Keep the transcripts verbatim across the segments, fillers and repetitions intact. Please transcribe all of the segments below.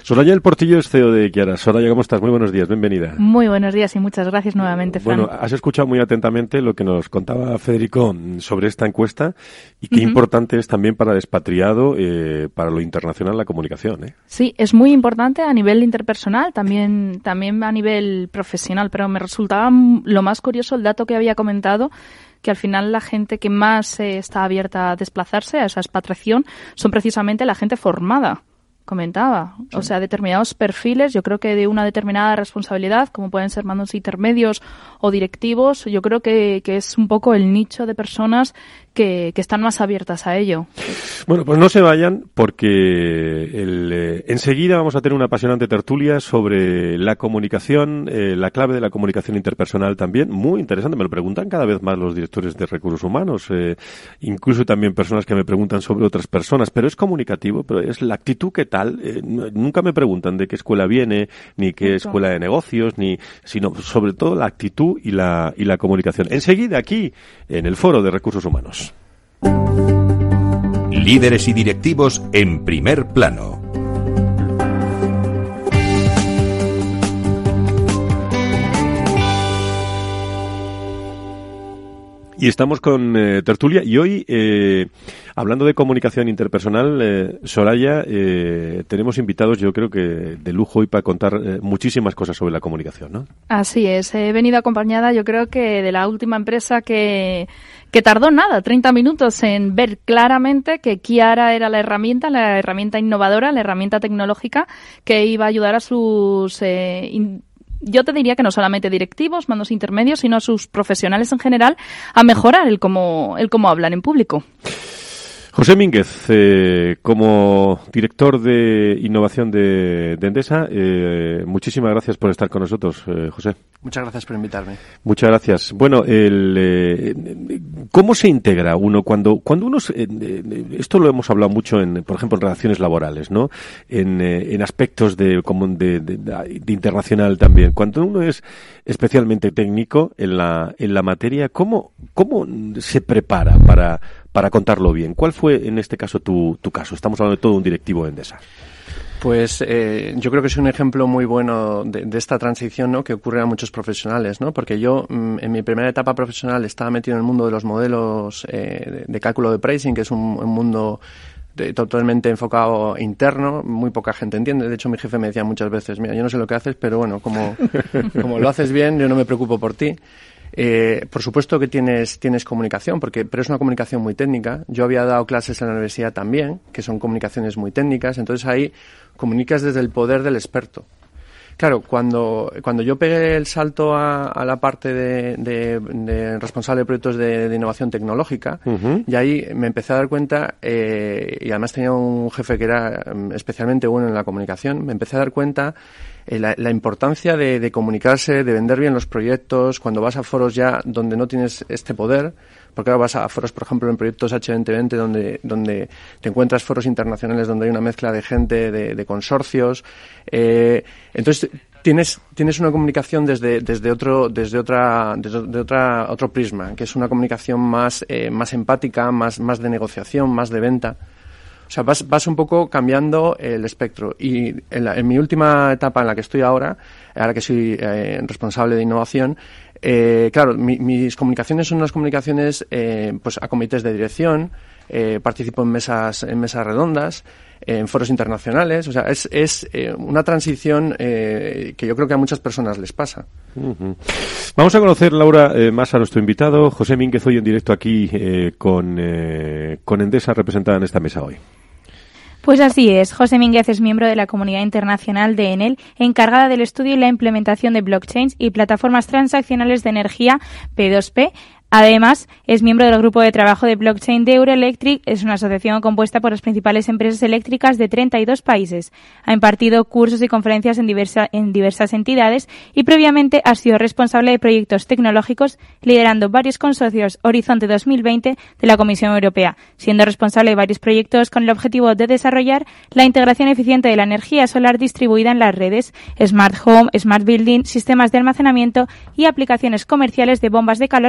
Soraya del Portillo es C E O de Chiara. Soraya, ¿cómo estás? Muy buenos días, bienvenida. Muy buenos días y muchas gracias nuevamente, Fran. Bueno, has escuchado muy atentamente lo que nos contaba Federico sobre esta encuesta y qué uh-huh. importante es también para el expatriado, eh, para lo internacional, la comunicación, ¿eh? Sí, es muy importante a nivel interpersonal, también, también a nivel profesional, pero me resultaba lo más curioso el dato que había comentado, que al final la gente que más eh, está abierta a desplazarse, a esa expatriación, son precisamente la gente formada, comentaba. Sí. O sea, determinados perfiles, yo creo que de una determinada responsabilidad, como pueden ser mandos intermedios o directivos, yo creo que, que es un poco el nicho de personas que, que están más abiertas a ello. Bueno, pues no se vayan porque el, eh, enseguida vamos a tener una apasionante tertulia sobre la comunicación, eh, la clave de la comunicación interpersonal también, muy interesante, me lo preguntan cada vez más los directores de recursos humanos, eh, incluso también personas que me preguntan sobre otras personas, pero es comunicativo, pero es la actitud que tal, eh, nunca me preguntan de qué escuela viene, ni qué escuela de negocios, ni sino sobre todo la actitud y la, y la comunicación. Enseguida aquí, en el Foro de Recursos Humanos. Líderes y directivos en primer plano. Y estamos con eh, tertulia y hoy, eh, hablando de comunicación interpersonal, eh, Soraya, eh, tenemos invitados yo creo que de lujo hoy para contar eh, muchísimas cosas sobre la comunicación, ¿no? Así es, he venido acompañada yo creo que de la última empresa que, que tardó nada, treinta minutos en ver claramente que Chiara era la herramienta, la herramienta innovadora, la herramienta tecnológica que iba a ayudar a sus... Eh, in, Yo te diría que no solamente directivos, mandos intermedios, sino a sus profesionales en general a mejorar el cómo, el cómo hablan en público. José Mínguez, eh, como director de innovación de, de Endesa, eh, muchísimas gracias por estar con nosotros, eh, José. Muchas gracias por invitarme. Muchas gracias. Bueno, el, eh, ¿cómo se integra uno cuando cuando uno se, eh, esto lo hemos hablado mucho en, por ejemplo, en relaciones laborales, ¿no? En, eh, en aspectos de, como de, de, de internacional también. Cuando uno es especialmente técnico en la en la materia, ¿cómo cómo se prepara para para contarlo bien? ¿Cuál fue en este caso tu tu caso? Estamos hablando de todo un directivo de Endesa. Pues eh, yo creo que es un ejemplo muy bueno de, de esta transición, ¿no?, que ocurre a muchos profesionales, ¿no? Porque yo mm, en mi primera etapa profesional estaba metido en el mundo de los modelos eh, de, de cálculo de pricing, que es un, un mundo de, totalmente enfocado interno, muy poca gente entiende. De hecho, mi jefe me decía muchas veces, mira, yo no sé lo que haces, pero bueno, como, como lo haces bien, yo no me preocupo por ti. Eh, por supuesto que tienes, tienes comunicación, porque, pero es una comunicación muy técnica. Yo había dado clases en la universidad también, que son comunicaciones muy técnicas, entonces ahí comunicas desde el poder del experto. Claro, cuando, cuando yo pegué el salto a, a la parte de, de, de responsable de proyectos de, de innovación tecnológica, uh-huh. y ahí me empecé a dar cuenta, eh, y además tenía un jefe que era especialmente bueno en la comunicación, me empecé a dar cuenta eh, la, la importancia de, de comunicarse, de vender bien los proyectos, cuando vas a foros ya donde no tienes este poder, porque ahora vas a foros, por ejemplo, en proyectos H veinte veinte, donde, donde te encuentras foros internacionales donde hay una mezcla de gente, de, de consorcios. Eh, entonces, tienes, tienes una comunicación desde, desde otro, desde otra, desde de otra, otro prisma, que es una comunicación más, eh, más empática, más, más de negociación, más de venta. O sea, vas, vas un poco cambiando el espectro. Y en, la, en mi última etapa en la que estoy ahora, ahora que soy eh, responsable de innovación, eh, claro, mi, mis comunicaciones son unas comunicaciones eh, pues a comités de dirección, eh, participo en mesas, en mesas redondas, eh, en foros internacionales. O sea, es, es eh, una transición eh, que yo creo que a muchas personas les pasa. Uh-huh. Vamos a conocer, Laura, eh, más a nuestro invitado, José Mínguez, hoy en directo aquí eh, con, eh, con Endesa representada en esta mesa hoy. Pues así es, José Mínguez es miembro de la comunidad internacional de Enel, encargada del estudio y la implementación de blockchains y plataformas transaccionales de energía P dos P. Además, es miembro del grupo de trabajo de blockchain de Euroelectric, es una asociación compuesta por las principales empresas eléctricas de treinta y dos países. Ha impartido cursos y conferencias en, diversa, en diversas entidades y previamente ha sido responsable de proyectos tecnológicos, liderando varios consorcios Horizonte dos mil veinte de la Comisión Europea, siendo responsable de varios proyectos con el objetivo de desarrollar la integración eficiente de la energía solar distribuida en las redes, Smart Home, Smart Building, sistemas de almacenamiento y aplicaciones comerciales de bombas de calor para instalar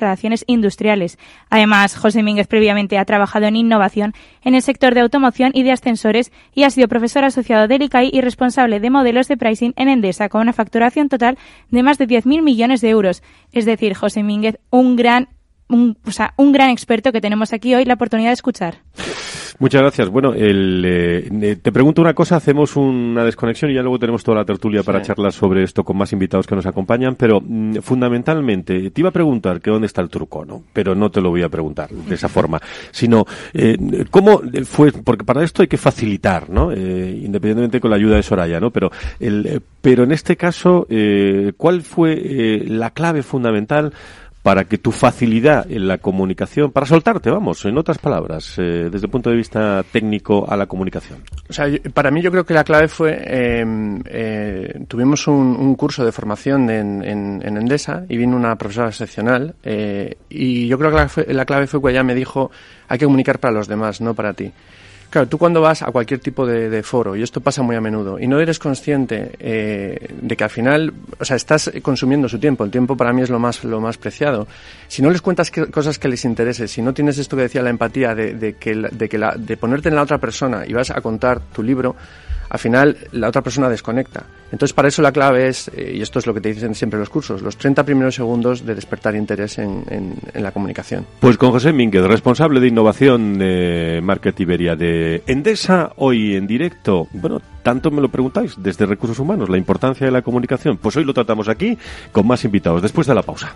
instalaciones industriales. Además, José Mínguez previamente ha trabajado en innovación en el sector de automoción y de ascensores y ha sido profesor asociado del I C A I y responsable de modelos de pricing en Endesa, con una facturación total de más de diez mil millones de euros. Es decir, José Mínguez, un gran, un, o sea, un gran experto que tenemos aquí hoy la oportunidad de escuchar. Muchas gracias. Bueno, el, eh, te pregunto una cosa, hacemos una desconexión y ya luego tenemos toda la tertulia sí. para charlar sobre esto con más invitados que nos acompañan, pero mm, fundamentalmente te iba a preguntar que dónde está el truco, ¿no? Pero no te lo voy a preguntar de esa forma, sino eh, cómo fue, porque para esto hay que facilitar, ¿no? Eh, independientemente con la ayuda de Soraya, ¿no? Pero, el, pero en este caso, eh, ¿cuál fue eh, la clave fundamental para que tu facilidad en la comunicación, para soltarte, vamos, en otras palabras, eh, desde el punto de vista técnico a la comunicación? O sea, yo, para mí yo creo que la clave fue, eh, eh, tuvimos un, un curso de formación en, en, en Endesa y vino una profesora excepcional eh, y yo creo que la, la clave fue cuando ella me dijo, hay que comunicar para los demás, no para ti. Claro, tú cuando vas a cualquier tipo de, de foro, y esto pasa muy a menudo, y no eres consciente eh, de que al final, o sea, estás consumiendo su tiempo. El tiempo para mí es lo más lo más preciado. Si no les cuentas que, cosas que les interese, si no tienes esto que decía la empatía de, de que, de, que la, de ponerte en la otra persona y vas a contar tu libro, al final la otra persona desconecta. Entonces, para eso la clave es, eh, y esto es lo que te dicen siempre los cursos, los treinta primeros segundos de despertar interés en, en, en la comunicación. Pues con José Mínguez, responsable de innovación de Market Iberia de Endesa, hoy en directo. Bueno, tanto me lo preguntáis desde Recursos Humanos, la importancia de la comunicación. Pues hoy lo tratamos aquí con más invitados, después de la pausa.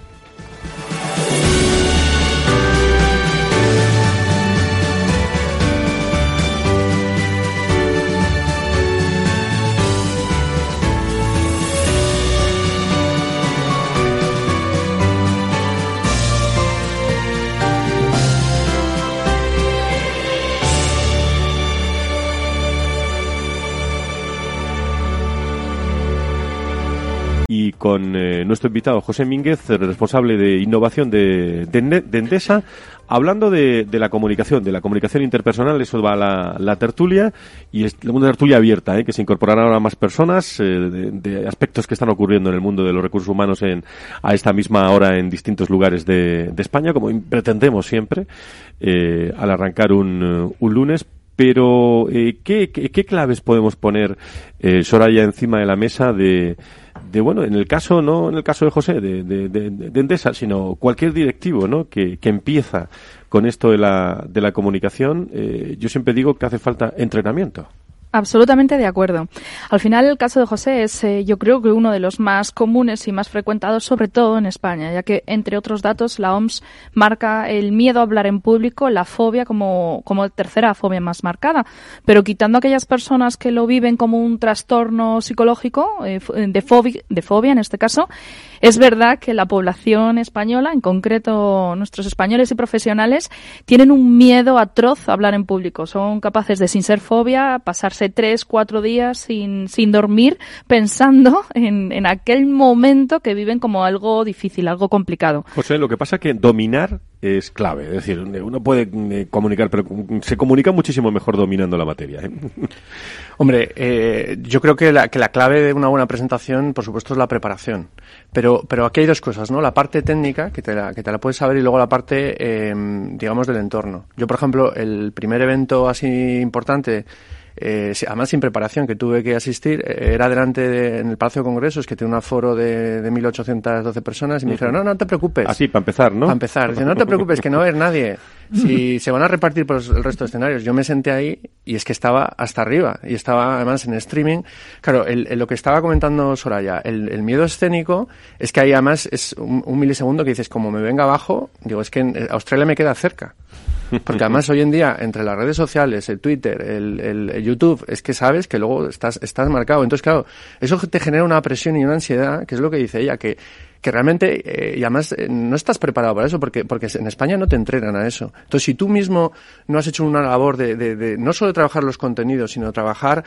Y con eh, nuestro invitado José Mínguez, responsable de innovación de, de, de Endesa, hablando de, de la comunicación, de la comunicación interpersonal. Eso va a la, la tertulia, y es una tertulia abierta, ¿eh? que se incorporarán ahora más personas eh, de, de aspectos que están ocurriendo en el mundo de los recursos humanos en, a esta misma hora en distintos lugares de, de España, como pretendemos siempre, eh, al arrancar un, un lunes. Pero, eh, ¿qué, qué, ¿qué claves podemos poner, eh, Soraya, encima de la mesa de, de, bueno, en el caso, no en el caso de José, de, de, de, de Endesa, sino cualquier directivo, ¿no?, que, que empieza con esto de la, de la comunicación? Eh, yo siempre digo que hace falta entrenamiento. Absolutamente de acuerdo. Al final, el caso de José es, eh, yo creo que uno de los más comunes y más frecuentados, sobre todo en España, ya que, entre otros datos, la O M S marca el miedo a hablar en público, la fobia, como, como tercera fobia más marcada. Pero quitando aquellas personas que lo viven como un trastorno psicológico, eh, de, fobia, de fobia en este caso, es verdad que la población española, en concreto nuestros españoles y profesionales, tienen un miedo atroz a hablar en público. Son capaces de, sin ser fobia, pasarse tres, cuatro días sin, sin dormir pensando en, en aquel momento que viven como algo difícil, algo complicado. José, lo que pasa es que dominar es clave. Es decir, uno puede eh, comunicar, pero se comunica muchísimo mejor dominando la materia, ¿eh? Hombre, eh, yo creo que la, que la clave de una buena presentación, por supuesto, es la preparación. Pero, pero aquí hay dos cosas, ¿no? La parte técnica, que te la, que te la puedes saber, y luego la parte, eh, digamos, del entorno. Yo, por ejemplo, el primer evento así importante, Eh, además sin preparación, que tuve que asistir, eh, era delante de, en el Palacio de Congresos, que tiene un aforo de, de mil ochocientas doce personas, y me dijeron, no, no te preocupes. Así, para empezar, ¿no? Para empezar. Dicen, no te preocupes, que no va a haber nadie. Si se van a repartir por el resto de escenarios. Yo me senté ahí y es que estaba hasta arriba, y estaba además en streaming. Claro, el, el, lo que estaba comentando Soraya, el, el miedo escénico, es que ahí además es un, un milisegundo que dices, como me venga abajo, digo, es que en Australia me queda cerca. Porque además hoy en día, entre las redes sociales, el Twitter, el, el, el YouTube, es que sabes que luego estás, estás marcado. Entonces, claro, eso te genera una presión y una ansiedad, que es lo que dice ella, que que realmente, eh, y además eh, no estás preparado para eso, porque porque en España no te entrenan a eso. Entonces, si tú mismo no has hecho una labor de, de, de no solo de trabajar los contenidos, sino trabajar,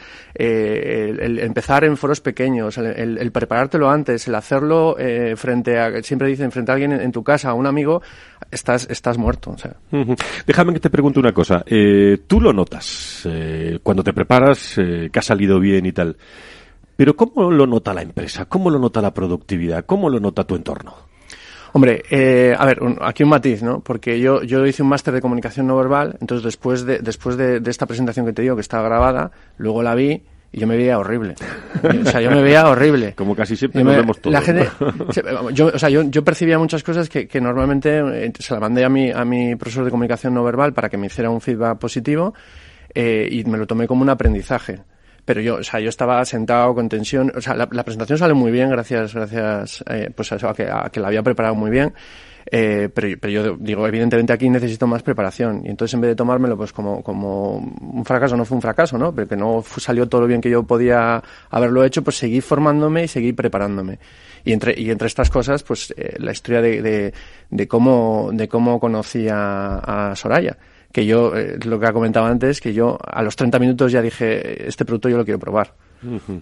eh, el, el empezar en foros pequeños, el, el, el preparártelo antes, el hacerlo eh, frente a, siempre dicen, frente a alguien en, en tu casa, a un amigo, estás estás muerto. O sea. Uh-huh. Déjame que te pregunte una cosa. Eh, tú lo notas eh, cuando te preparas, eh, que ha salido bien y tal. Pero ¿cómo lo nota la empresa? ¿Cómo lo nota la productividad? ¿Cómo lo nota tu entorno? Hombre, eh, a ver, un, aquí un matiz, ¿no? Porque yo yo hice un máster de comunicación no verbal, entonces después de después de, de esta presentación que te digo, que está grabada, luego la vi y yo me veía horrible. O sea, yo me veía horrible. Como casi siempre me, nos vemos todos. La gente, yo, o sea, yo, yo percibía muchas cosas que, que normalmente eh, se las mandé a mi, a mi profesor de comunicación no verbal para que me hiciera un feedback positivo eh, y me lo tomé como un aprendizaje. Pero yo, o sea, yo estaba sentado con tensión, o sea, la, la presentación sale muy bien gracias, gracias, eh, pues a, eso, a que, a que la había preparado muy bien. Eh, pero, pero yo digo, evidentemente aquí necesito más preparación. Y entonces en vez de tomármelo pues como, como un fracaso, no fue un fracaso, ¿no? Pero que no salió todo lo bien que yo podía haberlo hecho, pues seguí formándome y seguí preparándome. Y entre, y entre estas cosas, pues eh, la historia de, de, de cómo, de cómo conocí a, a Soraya. Que yo, eh, lo que ha comentado antes, que yo a los treinta minutos ya dije, este producto yo lo quiero probar. Uh-huh.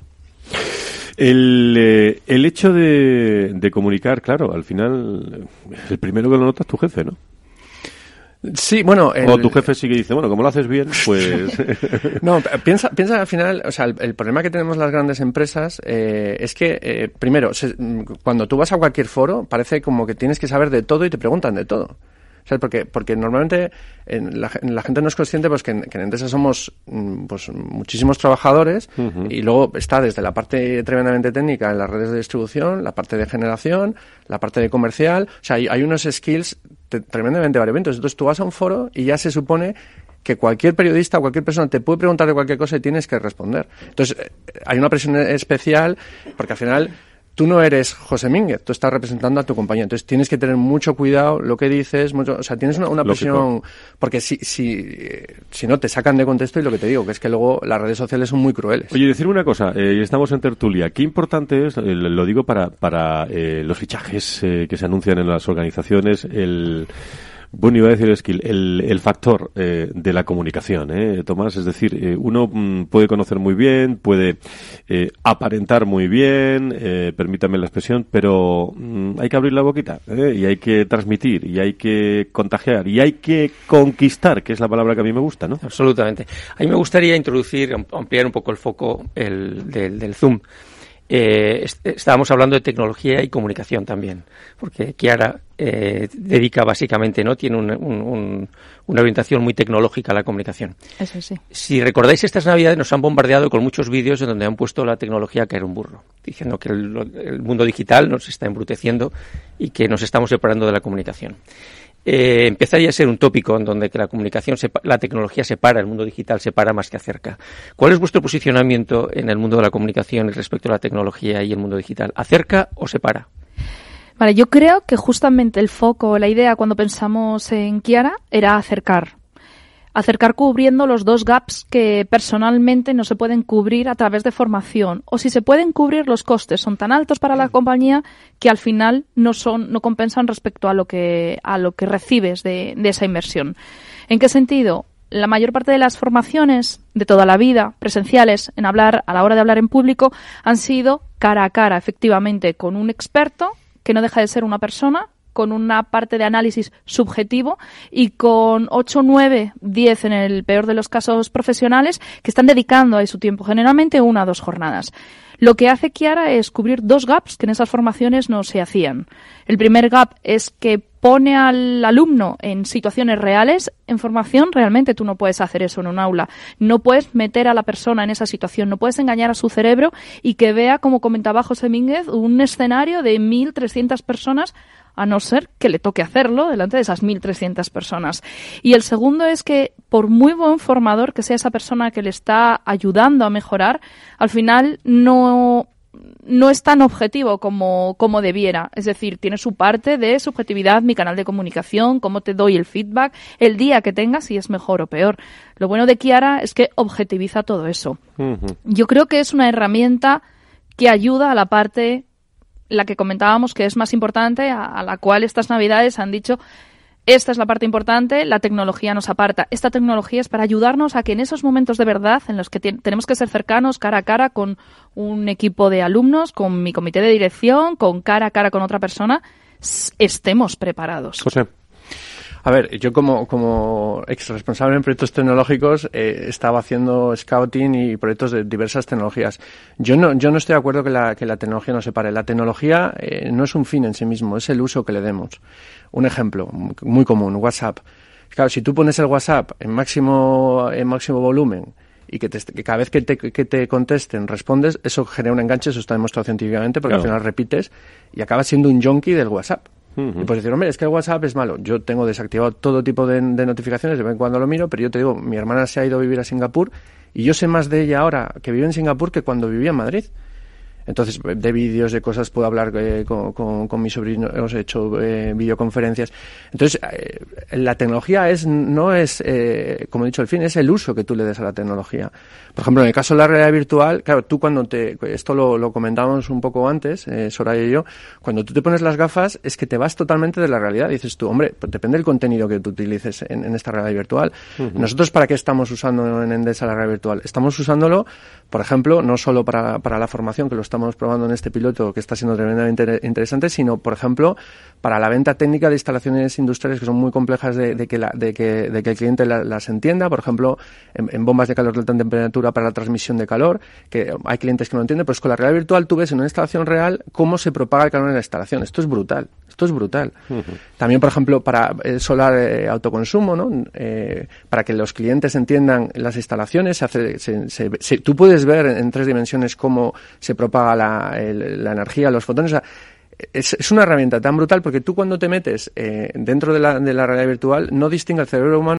El, eh, el hecho de, de comunicar, claro, al final, el primero que lo nota es tu jefe, ¿no? Sí, bueno... El... O tu jefe sí que dice, bueno, como lo haces bien, pues... No, piensa, piensa al final, o sea, el, el problema que tenemos las grandes empresas eh, es que, eh, primero, se, cuando tú vas a cualquier foro, parece como que tienes que saber de todo y te preguntan de todo. ¿Sabes? Porque, porque normalmente en la, la gente no es consciente pues que en, que en Endesa somos pues muchísimos trabajadores uh-huh. y luego está desde la parte tremendamente técnica en las redes de distribución, la parte de generación, la parte de comercial. O sea, hay, hay unos skills te, tremendamente variopintos. Entonces tú vas a un foro y ya se supone que cualquier periodista o cualquier persona te puede preguntar de cualquier cosa y tienes que responder. Entonces hay una presión especial porque al final... Tú no eres José Mínguez, tú estás representando a tu compañía. Entonces tienes que tener mucho cuidado lo que dices, mucho, o sea, tienes una, una presión, porque si, si, si no te sacan de contexto y lo que te digo, que es que luego las redes sociales son muy crueles. Oye, decirme una cosa, eh, estamos en tertulia, qué importante es, eh, lo digo para, para eh, los fichajes eh, que se anuncian en las organizaciones, el... Bueno, iba a decir skill, el, el factor eh, de la comunicación, ¿eh, Tomás? Es decir, eh, uno mm, puede conocer muy bien, puede eh, aparentar muy bien, eh, permítame la expresión, pero mm, hay que abrir la boquita, ¿eh? Y hay que transmitir, y hay que contagiar, y hay que conquistar, que es la palabra que a mí me gusta, ¿no? Absolutamente. A mí me gustaría introducir, ampliar un poco el foco el, del, del Zoom. Eh, est- estábamos hablando de tecnología y comunicación también, porque Chiara eh, dedica básicamente, ¿no? Tiene un, un, un, una orientación muy tecnológica a la comunicación. Eso sí. Si recordáis, estas Navidades nos han bombardeado con muchos vídeos en donde han puesto la tecnología a caer un burro, diciendo que el, el mundo digital nos está embruteciendo y que nos estamos separando de la comunicación. Eh, empezaría a ser un tópico en donde que la comunicación, sepa, la tecnología separa, el mundo digital separa más que acerca. ¿Cuál es vuestro posicionamiento en el mundo de la comunicación respecto a la tecnología y el mundo digital? ¿Acerca o separa? Vale, yo creo que justamente el foco, la idea cuando pensamos en Chiara era acercar. Acercar cubriendo los dos gaps que personalmente no se pueden cubrir a través de formación. O si se pueden cubrir, los costes son tan altos para la compañía que al final no son, no compensan respecto a lo que, a lo que recibes de, de esa inversión. ¿En qué sentido? La mayor parte de las formaciones de toda la vida, presenciales, en hablar, a la hora de hablar en público, han sido cara a cara, efectivamente, con un experto que no deja de ser una persona, con una parte de análisis subjetivo y con ocho, nueve, diez en el peor de los casos profesionales que están dedicando ahí su tiempo, generalmente una o dos jornadas. Lo que hace Chiara es cubrir dos gaps que en esas formaciones no se hacían. El primer gap es que pone al alumno en situaciones reales. En formación realmente tú no puedes hacer eso en un aula. No puedes meter a la persona en esa situación, no puedes engañar a su cerebro y que vea, como comentaba José Mínguez, un escenario de mil trescientas personas, a no ser que le toque hacerlo delante de esas mil trescientas personas. Y el segundo es que, por muy buen formador que sea esa persona que le está ayudando a mejorar, al final no, no es tan objetivo como, como debiera. Es decir, tiene su parte de subjetividad, mi canal de comunicación, cómo te doy el feedback, el día que tengas, si es mejor o peor. Lo bueno de Chiara es que objetiviza todo eso. Uh-huh. Yo creo que es una herramienta que ayuda a la parte, la que comentábamos que es más importante, a, a la cual estas Navidades han dicho, esta es la parte importante, la tecnología nos aparta. Esta tecnología es para ayudarnos a que en esos momentos de verdad en los que t- tenemos que ser cercanos, cara a cara con un equipo de alumnos, con mi comité de dirección, con cara a cara con otra persona, s- estemos preparados. José. A ver, yo como, como ex responsable en proyectos tecnológicos eh, estaba haciendo scouting y proyectos de diversas tecnologías. Yo no, yo no estoy de acuerdo que la, que la tecnología no se pare. La tecnología eh, no es un fin en sí mismo, es el uso que le demos. Un ejemplo muy común, WhatsApp. Claro, si tú pones el WhatsApp en máximo, en máximo volumen y que, te, que cada vez que te, que te contesten respondes, eso genera un enganche, eso está demostrado científicamente, porque claro, al final repites y acabas siendo un junkie del WhatsApp. Uh-huh. Y puedes decir, hombre, es que el WhatsApp es malo. Yo tengo desactivado todo tipo de, de notificaciones, de vez en cuando lo miro, pero yo te digo, mi hermana se ha ido a vivir a Singapur y yo sé más de ella ahora que vive en Singapur que cuando vivía en Madrid. Entonces, de vídeos, de cosas, puedo hablar eh, con, con, con mis sobrinos, he hecho eh, videoconferencias. Entonces, eh, la tecnología es no es, eh, como he dicho, el fin, es el uso que tú le des a la tecnología. Por ejemplo, en el caso de la realidad virtual, claro, tú cuando te... Esto lo, lo comentábamos un poco antes, eh, Soraya y yo, cuando tú te pones las gafas es que te vas totalmente de la realidad. Dices tú, hombre, pues depende del contenido que tú utilices en, en esta realidad virtual. Uh-huh. Nosotros, ¿para qué estamos usando en Endesa la realidad virtual? Estamos usándolo, por ejemplo, no solo para, para la formación, que lo estamos estamos probando en este piloto que está siendo tremendamente interesante, sino, por ejemplo, para la venta técnica de instalaciones industriales que son muy complejas de, de, que, la, de, que, de que el cliente la, las entienda, por ejemplo, en, en bombas de calor de alta temperatura para la transmisión de calor, que hay clientes que no entienden, pues con la realidad virtual tú ves en una instalación real cómo se propaga el calor en la instalación. Esto es brutal. Esto es brutal. Uh-huh. También, por ejemplo, para el solar eh, autoconsumo, ¿no? Eh, para que los clientes entiendan las instalaciones, se hace, se, se, se, tú puedes ver en, en tres dimensiones cómo se propaga la, el, la energía, los fotones. O sea, es, es una herramienta tan brutal porque tú cuando te metes eh, dentro de la, de la realidad virtual no distingue el cerebro humano